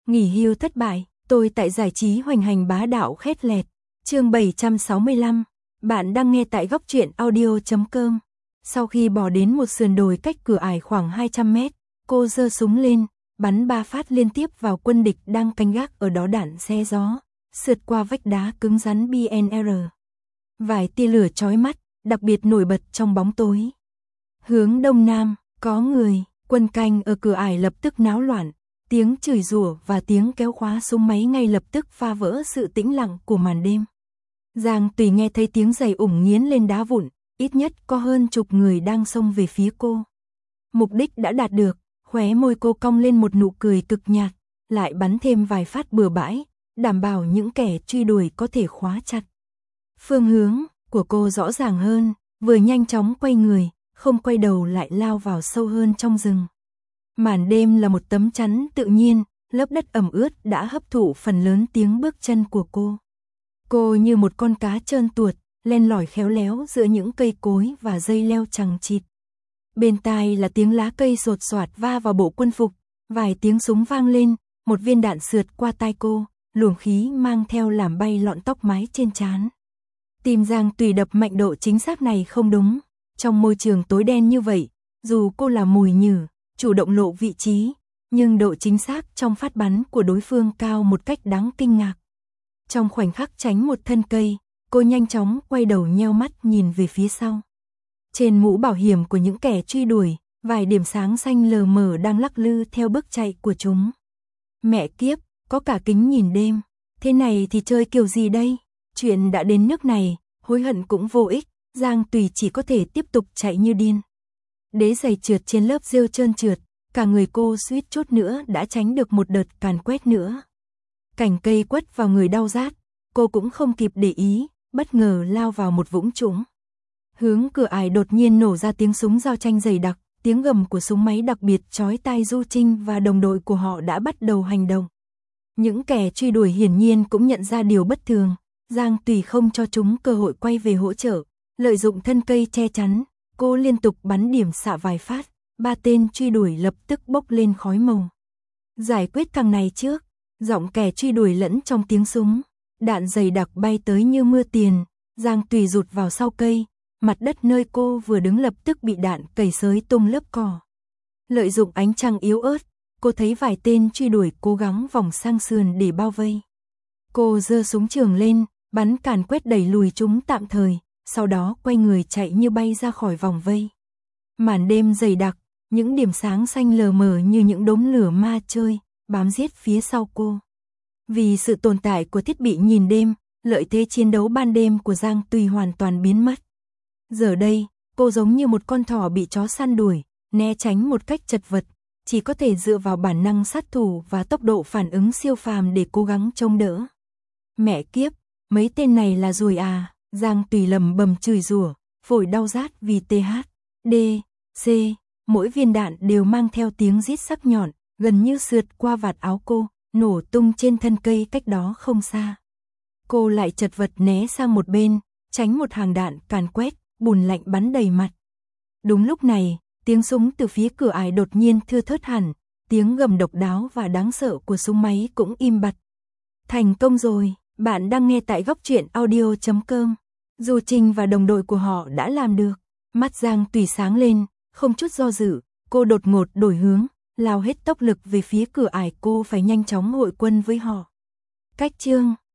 Nghỉ hưu thất bại, tôi tại giải trí hoành hành bá đạo khét lẹt. Chương 765. Bạn đang nghe tại góc truyện audio.com. Sau khi bỏ đến một sườn đồi cách cửa ải khoảng 200 mét, cô giơ súng lên, bắn 3 phát liên tiếp vào quân địch đang canh gác ở đó. Đạn xé gió, sượt qua vách đá cứng rắn BNR. Vài tia lửa chói mắt, đặc biệt nổi bật trong bóng tối. Hướng đông nam, có người, quân canh ở cửa ải lập tức náo loạn. Tiếng chửi rủa và tiếng kéo khóa súng máy ngay lập tức phá vỡ sự tĩnh lặng của màn đêm. Giang Tùy nghe thấy tiếng giày ủng nghiến lên đá vụn, ít nhất có hơn chục người đang xông về phía cô. Mục đích đã đạt được, khóe môi cô cong lên một nụ cười cực nhạt, lại bắn thêm vài phát bừa bãi, đảm bảo những kẻ truy đuổi có thể khóa chặt. Phương hướng của cô rõ ràng hơn, vừa nhanh chóng quay người, không quay đầu lại lao vào sâu hơn trong rừng. Màn đêm là một tấm chắn tự nhiên, lớp đất ẩm ướt đã hấp thụ phần lớn tiếng bước chân của cô. Cô như một con cá trơn tuột, len lỏi khéo léo giữa những cây cối và dây leo chằng chịt. Bên tai là tiếng lá cây sột soạt va vào bộ quân phục, vài tiếng súng vang lên, một viên đạn sượt qua tai cô, luồng khí mang theo làm bay lọn tóc mái trên trán. Tim Giang Tùy đập mạnh, độ chính xác này không đúng. Trong môi trường tối đen như vậy, dù cô là mùi nhử, chủ động lộ vị trí, nhưng độ chính xác trong phát bắn của đối phương cao một cách đáng kinh ngạc. Trong khoảnh khắc tránh một thân cây, cô nhanh chóng quay đầu nheo mắt nhìn về phía sau. Trên mũ bảo hiểm của những kẻ truy đuổi, vài điểm sáng xanh lờ mờ đang lắc lư theo bước chạy của chúng. Mẹ kiếp, có cả kính nhìn đêm, thế này thì chơi kiểu gì đây? Chuyện đã đến nước này, hối hận cũng vô ích, Giang Tùy chỉ có thể tiếp tục chạy như điên. Đế giày trượt trên lớp rêu trơn trượt, cả người cô suýt chút nữa đã tránh được một đợt càn quét nữa. Cành cây quất vào người đau rát, cô cũng không kịp để ý, bất ngờ lao vào một vũng trũng. Hướng cửa ải đột nhiên nổ ra tiếng súng giao tranh dày đặc, tiếng gầm của súng máy đặc biệt chói tai. Du Trinh và đồng đội của họ đã bắt đầu hành động. Những kẻ truy đuổi hiển nhiên cũng nhận ra điều bất thường, Giang Tùy không cho chúng cơ hội quay về hỗ trợ, lợi dụng thân cây che chắn, cô liên tục bắn điểm xạ vài phát, 3 tên truy đuổi lập tức bốc lên khói màu. Giải quyết thằng này trước, giọng kẻ truy đuổi lẫn trong tiếng súng, đạn dày đặc bay tới như mưa tiền, Giang Tùy rụt vào sau cây, mặt đất nơi cô vừa đứng lập tức bị đạn cày xới tung lớp cỏ. Lợi dụng ánh trăng yếu ớt, cô thấy vài tên truy đuổi cố gắng vòng sang sườn để bao vây. Cô giơ súng trường lên, bắn càn quét đẩy lùi chúng tạm thời, sau đó quay người chạy như bay ra khỏi vòng vây. Màn đêm dày đặc, những điểm sáng xanh lờ mờ như những đốm lửa ma chơi, bám giết phía sau cô. Vì sự tồn tại của thiết bị nhìn đêm, lợi thế chiến đấu ban đêm của Giang Tùy hoàn toàn biến mất. Giờ đây, cô giống như một con thỏ bị chó săn đuổi, né tránh một cách chật vật, chỉ có thể dựa vào bản năng sát thủ và tốc độ phản ứng siêu phàm để cố gắng chống đỡ. Mẹ kiếp, mấy tên này là ruồi à? Giang Tùy lầm bầm chửi rủa, phổi đau rát vì THD, C, mỗi viên đạn đều mang theo tiếng rít sắc nhọn, gần như sượt qua vạt áo cô, nổ tung trên thân cây cách đó không xa. Cô lại chật vật né sang một bên, tránh một hàng đạn càn quét, bùn lạnh bắn đầy mặt. Đúng lúc này, tiếng súng từ phía cửa ải đột nhiên thưa thớt hẳn, tiếng gầm độc đáo và đáng sợ của súng máy cũng im bặt. Thành công rồi, bạn đang nghe tại góc truyện audio.com. Du Trinh và đồng đội của họ đã làm được. Mắt Giang Tùy sáng lên, không chút do dự, cô đột ngột đổi hướng, lao hết tốc lực về phía cửa ải. Cô phải nhanh chóng hội quân với họ. Cách chương